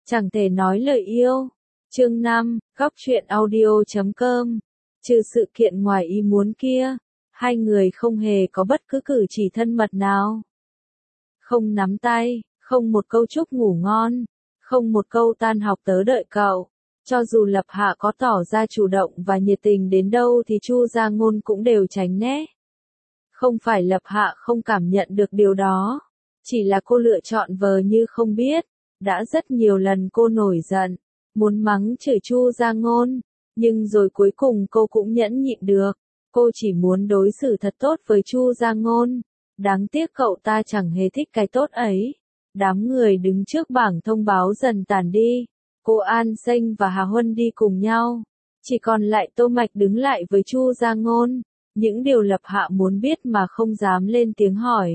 Chẳng thể nói lời yêu. Chương 5, góc truyện audio.com. Trừ sự kiện ngoài ý muốn kia, hai người không hề có bất cứ cử chỉ thân mật nào. Không nắm tay, không một câu chúc ngủ ngon, không một câu tan học tớ đợi cậu. Cho dù Lập Hạ có tỏ ra chủ động và nhiệt tình đến đâu thì Chu Gia Ngôn cũng đều tránh né. Không phải Lập Hạ không cảm nhận được điều đó, chỉ là cô lựa chọn vờ như không biết. Đã rất nhiều lần cô nổi giận, muốn mắng chửi Chu Gia Ngôn, nhưng rồi cuối cùng cô cũng nhẫn nhịn được. Cô chỉ muốn đối xử thật tốt với Chu Gia Ngôn. Đáng tiếc cậu ta chẳng hề thích cái tốt ấy. Đám người đứng trước bảng thông báo dần tản đi. Cô An Xanh và Hà Huân đi cùng nhau. Chỉ còn lại Tô Mạch đứng lại với Chu Gia Ngôn. Những điều Lập Hạ muốn biết mà không dám lên tiếng hỏi.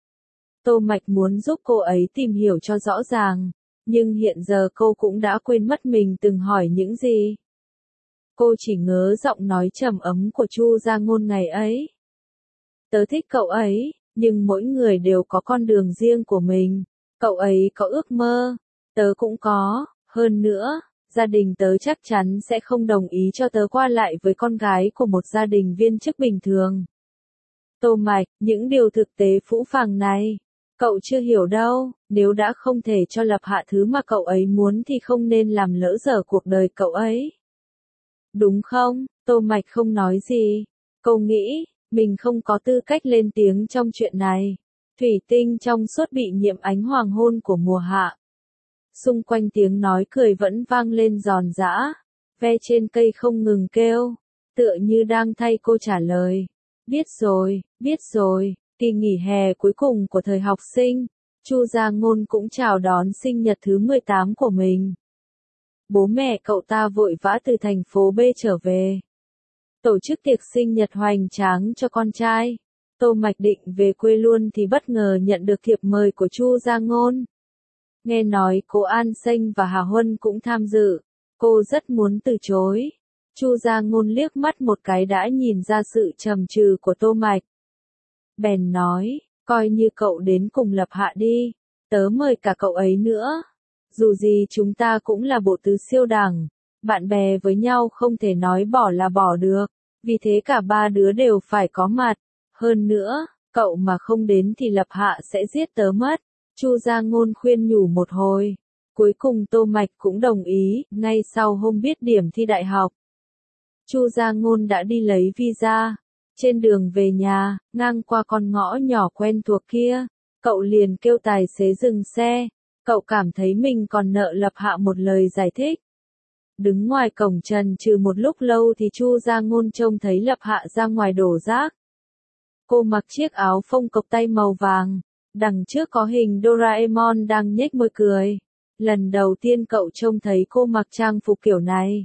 Tô Mạch muốn giúp cô ấy tìm hiểu cho rõ ràng. Nhưng hiện giờ cô cũng đã quên mất mình từng hỏi những gì. Cô chỉ nhớ giọng nói trầm ấm của Chu Gia Ngôn ngày ấy. Tớ thích cậu ấy, nhưng mỗi người đều có con đường riêng của mình. Cậu ấy có ước mơ, tớ cũng có, hơn nữa, gia đình tớ chắc chắn sẽ không đồng ý cho tớ qua lại với con gái của một gia đình viên chức bình thường. Tô Mạch, những điều thực tế phũ phàng này, cậu chưa hiểu đâu, nếu đã không thể cho Lập Hạ thứ mà cậu ấy muốn thì không nên làm lỡ dở cuộc đời cậu ấy. Đúng không? Tô Mạch không nói gì. Cô nghĩ, mình không có tư cách lên tiếng trong chuyện này. Thủy tinh trong suốt bị nhiễm ánh hoàng hôn của mùa hạ. Xung quanh tiếng nói cười vẫn vang lên giòn giã. Ve trên cây không ngừng kêu, tựa như đang thay cô trả lời. Biết rồi, kỳ nghỉ hè cuối cùng của thời học sinh, Chu Gia Ngôn cũng chào đón sinh nhật thứ 18 của mình. Bố mẹ cậu ta vội vã từ thành phố B trở về. Tổ chức tiệc sinh nhật hoành tráng cho con trai. Tô Mạch định về quê luôn thì bất ngờ nhận được thiệp mời của Chu Gia Ngôn. Nghe nói cô An Xanh và Hà Huân cũng tham dự. Cô rất muốn từ chối. Chu Gia Ngôn liếc mắt một cái đã nhìn ra sự trầm trừ của Tô Mạch. Bèn nói, coi như cậu đến cùng Lập Hạ đi. Tớ mời cả cậu ấy nữa. Dù gì chúng ta cũng là bộ tứ siêu đẳng, bạn bè với nhau không thể nói bỏ là bỏ được, vì thế cả ba đứa đều phải có mặt. Hơn nữa, cậu mà không đến thì Lập Hạ sẽ giết tớ mất. Chu Gia Ngôn khuyên nhủ một hồi. Cuối cùng Tô Mạch cũng đồng ý, ngay sau hôm biết điểm thi đại học. Chu Gia Ngôn đã đi lấy visa. Trên đường về nhà, ngang qua con ngõ nhỏ quen thuộc kia, cậu liền kêu tài xế dừng xe. Cậu cảm thấy mình còn nợ Lập Hạ một lời giải thích. Đứng ngoài cổng trần trừ một lúc lâu thì Chu Gia Ngôn trông thấy Lập Hạ ra ngoài đổ rác. Cô mặc chiếc áo phông cộc tay màu vàng, đằng trước có hình Doraemon đang nhếch môi cười. Lần đầu tiên cậu trông thấy cô mặc trang phục kiểu này.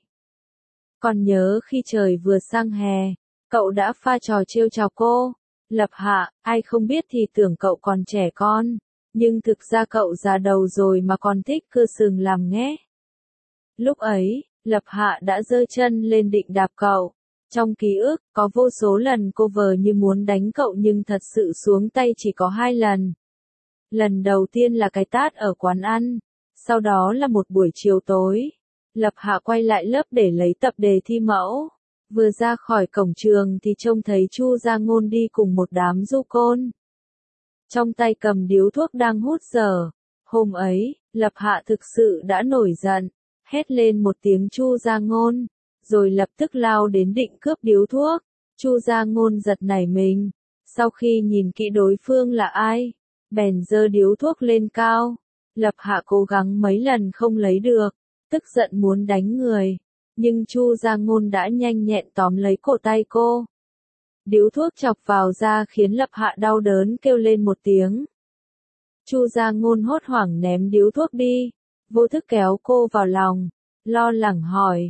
Còn nhớ khi trời vừa sang hè, cậu đã pha trò trêu chọc cô. Lập Hạ, ai không biết thì tưởng cậu còn trẻ con. Nhưng thực ra cậu già đầu rồi mà còn thích cơ sừng làm nghé. Lúc ấy, Lập Hạ đã giơ chân lên định đạp cậu. Trong ký ức, có vô số lần cô vờ như muốn đánh cậu nhưng thật sự xuống tay chỉ có 2 lần. Lần đầu tiên là cái tát ở quán ăn, sau đó là một buổi chiều tối. Lập Hạ quay lại lớp để lấy tập đề thi mẫu. Vừa ra khỏi cổng trường thì trông thấy Chu Gia Ngôn đi cùng một đám du côn. Trong tay cầm điếu thuốc đang hút dở. Hôm ấy, Lập Hạ thực sự đã nổi giận, hét lên một tiếng Chu Gia Ngôn, rồi lập tức lao đến định cướp điếu thuốc. Chu Gia Ngôn giật nảy mình, sau khi nhìn kỹ đối phương là ai, bèn giơ điếu thuốc lên cao. Lập Hạ cố gắng mấy lần không lấy được, tức giận muốn đánh người, nhưng Chu Gia Ngôn đã nhanh nhẹn tóm lấy cổ tay cô. Điếu thuốc chọc vào da khiến Lập Hạ đau đớn kêu lên một tiếng. Chu Gia Ngôn hốt hoảng ném điếu thuốc đi, vô thức kéo cô vào lòng, lo lắng hỏi,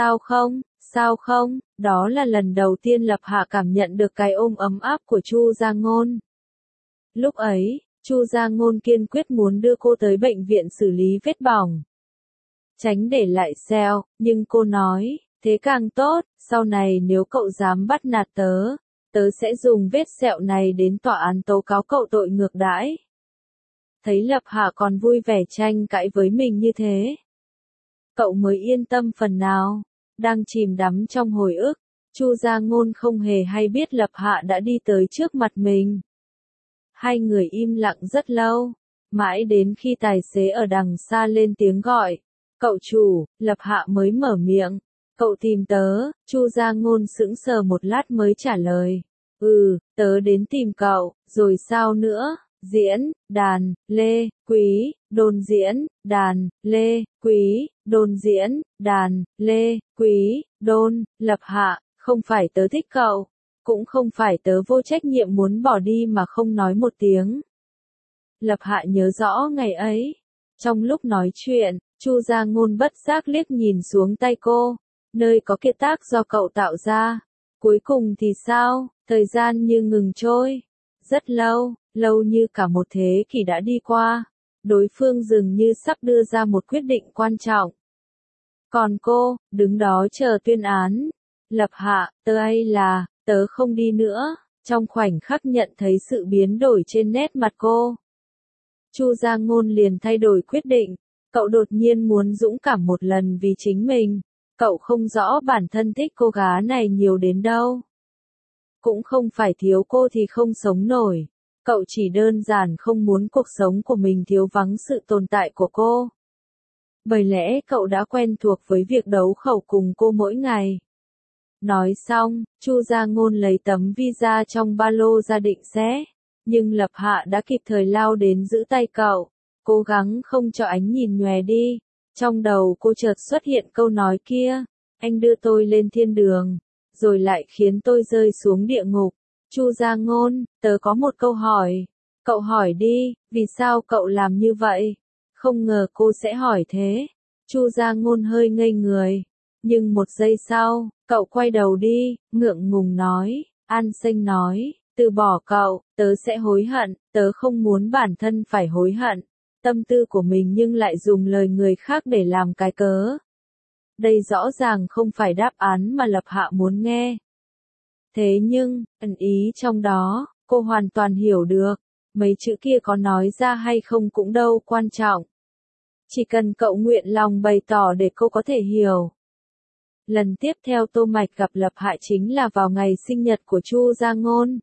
sao không, đó là lần đầu tiên Lập Hạ cảm nhận được cái ôm ấm áp của Chu Gia Ngôn. Lúc ấy, Chu Gia Ngôn kiên quyết muốn đưa cô tới bệnh viện xử lý vết bỏng, tránh để lại sẹo, nhưng cô nói, thế càng tốt, sau này nếu cậu dám bắt nạt tớ, tớ sẽ dùng vết sẹo này đến tòa án tố cáo cậu tội ngược đãi. thấy Lập Hạ còn vui vẻ tranh cãi với mình như thế. Cậu mới yên tâm phần nào, đang chìm đắm trong hồi ức, Chu Gia Ngôn không hề hay biết Lập Hạ đã đi tới trước mặt mình. Hai người im lặng rất lâu, mãi đến khi tài xế ở đằng xa lên tiếng gọi, cậu chủ, Lập Hạ mới mở miệng, cậu tìm tớ, Chu Gia Ngôn sững sờ một lát mới trả lời, tớ đến tìm cậu, rồi sao nữa, diễn, đàn, lê, quý, đôn diễn, đàn, lê, quý, đôn diễn, đàn, lê, quý, đôn, Lập Hạ, không phải tớ thích cậu, cũng không phải tớ vô trách nhiệm muốn bỏ đi mà không nói một tiếng. Lập Hạ nhớ rõ ngày ấy, trong lúc nói chuyện, Chu Gia Ngôn bất giác liếc nhìn xuống tay cô, nơi có kiệt tác do cậu tạo ra. Cuối cùng thì sao, thời gian như ngừng trôi. Rất lâu, lâu như cả một thế kỷ đã đi qua, đối phương dường như sắp đưa ra một quyết định quan trọng. Còn cô, đứng đó chờ tuyên án. Lập Hạ, tớ không đi nữa, trong khoảnh khắc nhận thấy sự biến đổi trên nét mặt cô. Chu Gia Ngôn liền thay đổi quyết định, cậu đột nhiên muốn dũng cảm một lần vì chính mình, cậu không rõ bản thân thích cô gái này nhiều đến đâu. Cũng không phải thiếu cô thì không sống nổi, cậu chỉ đơn giản không muốn cuộc sống của mình thiếu vắng sự tồn tại của cô. Bởi lẽ cậu đã quen thuộc với việc đấu khẩu cùng cô mỗi ngày. Nói xong, Chu Gia Ngôn lấy tấm visa trong ba lô ra định xé, nhưng Lập Hạ đã kịp thời lao đến giữ tay cậu, cố gắng không cho ánh nhìn nhòe đi. Trong đầu cô chợt xuất hiện câu nói kia, anh đưa tôi lên thiên đường, rồi lại khiến tôi rơi xuống địa ngục. Chu Gia Ngôn, tớ có một câu hỏi. Cậu hỏi đi, vì sao cậu làm như vậy? Không ngờ cô sẽ hỏi thế. Chu Gia Ngôn hơi ngây người. Nhưng một giây sau, cậu quay đầu đi, ngượng ngùng nói, An Sinh nói, từ bỏ cậu, tớ sẽ hối hận, tớ không muốn bản thân phải hối hận. Tâm tư của mình nhưng lại dùng lời người khác để làm cái cớ. Đây rõ ràng không phải đáp án mà Lập Hạ muốn nghe. Thế nhưng, ẩn ý trong đó, cô hoàn toàn hiểu được, mấy chữ kia có nói ra hay không cũng đâu quan trọng. Chỉ cần cậu nguyện lòng bày tỏ để cô có thể hiểu. Lần tiếp theo Tô Mạch gặp Lập Hạ chính là vào ngày sinh nhật của Chu Gia Ngôn.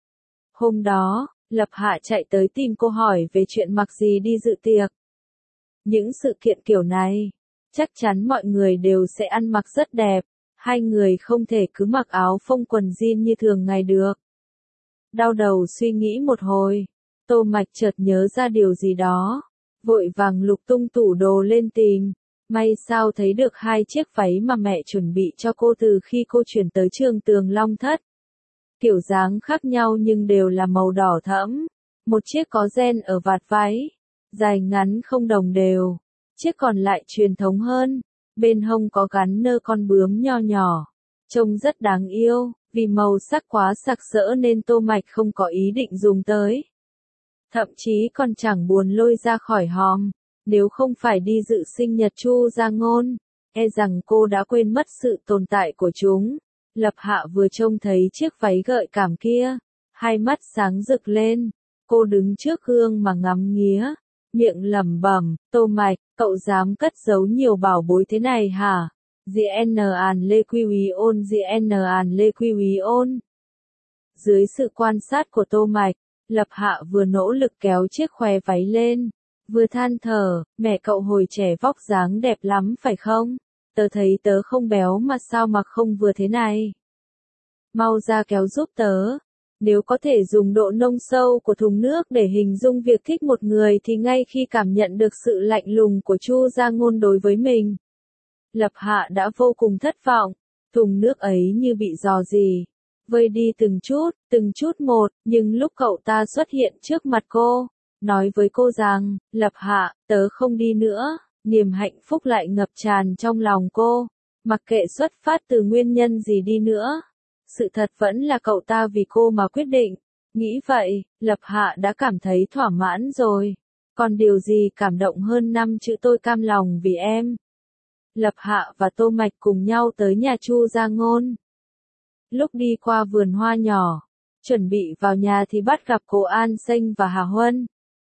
Hôm đó, Lập Hạ chạy tới tìm cô hỏi về chuyện mặc gì đi dự tiệc. Những sự kiện kiểu này, chắc chắn mọi người đều sẽ ăn mặc rất đẹp, hai người không thể cứ mặc áo phông quần jean như thường ngày được. Đau đầu suy nghĩ một hồi, Tô Mạch chợt nhớ ra điều gì đó, vội vàng lục tung tủ đồ lên tìm, may sao thấy được hai chiếc váy mà mẹ chuẩn bị cho cô từ khi cô chuyển tới trường Tường Long Thất. Kiểu dáng khác nhau nhưng đều là màu đỏ thẫm, một chiếc có ren ở vạt váy, dài ngắn không đồng đều, chiếc còn lại truyền thống hơn, bên hông có gắn nơ con bướm nho nhỏ, trông rất đáng yêu, vì màu sắc quá sặc sỡ nên Tô Mạch không có ý định dùng tới. Thậm chí còn chẳng buồn lôi ra khỏi hòm, nếu không phải đi dự sinh nhật Chu Gia Ngôn, e rằng cô đã quên mất sự tồn tại của chúng. Lập Hạ vừa trông thấy chiếc váy gợi cảm kia, hai mắt sáng rực lên, cô đứng trước gương mà ngắm nghía, miệng lẩm bẩm, Tô Mạch, cậu dám cất giấu nhiều bảo bối thế này hả? GN An Lê Quy Úy Ôn GN An Lê Quy Úy Ôn. Dưới sự quan sát của Tô Mạch, Lập Hạ vừa nỗ lực kéo chiếc khoe váy lên, vừa than thở, mẹ cậu hồi trẻ vóc dáng đẹp lắm phải không? Tớ thấy tớ không béo mà sao mặc không vừa thế này. Mau ra kéo giúp tớ. Nếu có thể dùng độ nông sâu của thùng nước để hình dung việc thích một người thì ngay khi cảm nhận được sự lạnh lùng của Chu Gia Ngôn đối với mình, Lập Hạ đã vô cùng thất vọng. Thùng nước ấy như bị rò rỉ, vơi đi từng chút một, nhưng lúc cậu ta xuất hiện trước mặt cô, nói với cô rằng, Lập Hạ, tớ không đi nữa. Niềm hạnh phúc lại ngập tràn trong lòng cô, mặc kệ xuất phát từ nguyên nhân gì đi nữa. Sự thật vẫn là cậu ta vì cô mà quyết định. Nghĩ vậy, Lập Hạ đã cảm thấy thỏa mãn rồi. Còn điều gì cảm động hơn 5 chữ tôi cam lòng vì em. Lập Hạ và Tô Mạch cùng nhau tới nhà Chu Gia Ngôn. Lúc đi qua vườn hoa nhỏ, chuẩn bị vào nhà thì bắt gặp cô An Sinh và Hà Huân.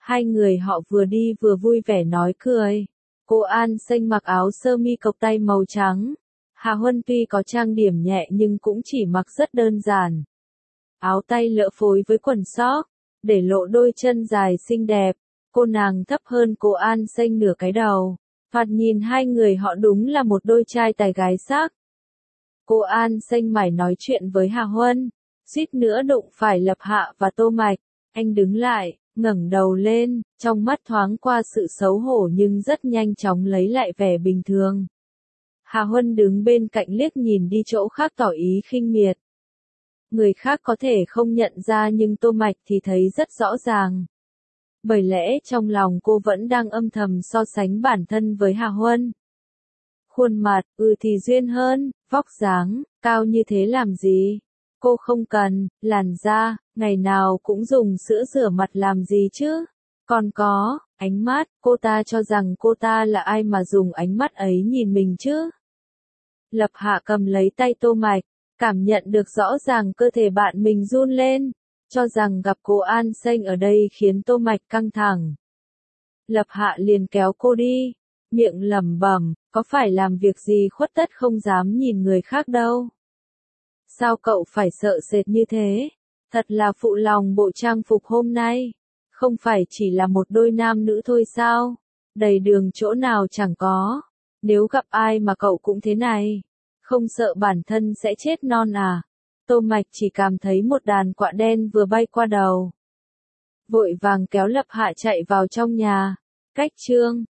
Hai người họ vừa đi vừa vui vẻ nói cười. Cô An Xanh mặc áo sơ mi cộc tay màu trắng. Hà Huân tuy có trang điểm nhẹ nhưng cũng chỉ mặc rất đơn giản. Áo tay lỡ phối với quần sóc, để lộ đôi chân dài xinh đẹp. Cô nàng thấp hơn cô An Xanh nửa cái đầu. Thoạt nhìn hai người họ đúng là một đôi trai tài gái sắc. Cô An Xanh mải nói chuyện với Hà Huân, suýt nữa đụng phải Lập Hạ và Tô Mạch. Anh đứng lại, ngẩng đầu lên, trong mắt thoáng qua sự xấu hổ nhưng rất nhanh chóng lấy lại vẻ bình thường. Hà Huân đứng bên cạnh liếc nhìn đi chỗ khác tỏ ý khinh miệt. Người khác có thể không nhận ra nhưng Tô Mạch thì thấy rất rõ ràng. Bởi lẽ trong lòng cô vẫn đang âm thầm so sánh bản thân với Hà Huân. Khuôn mặt, thì duyên hơn, vóc dáng, cao như thế làm gì? Cô không cần, làn da, ngày nào cũng dùng sữa rửa mặt làm gì chứ? Còn có, ánh mắt, cô ta cho rằng cô ta là ai mà dùng ánh mắt ấy nhìn mình chứ? Lập Hạ cầm lấy tay Tô Mạch, cảm nhận được rõ ràng cơ thể bạn mình run lên, cho rằng gặp cô An Xanh ở đây khiến Tô Mạch căng thẳng. Lập Hạ liền kéo cô đi, miệng lẩm bẩm, có phải làm việc gì khuất tất không dám nhìn người khác đâu. Sao cậu phải sợ sệt như thế? Thật là phụ lòng bộ trang phục hôm nay. Không phải chỉ là một đôi nam nữ thôi sao? Đầy đường chỗ nào chẳng có. Nếu gặp ai mà cậu cũng thế này, không sợ bản thân sẽ chết non à? Tô Mạch chỉ cảm thấy một đàn quạ đen vừa bay qua đầu. Vội vàng kéo Lập Hạ chạy vào trong nhà. Cách chương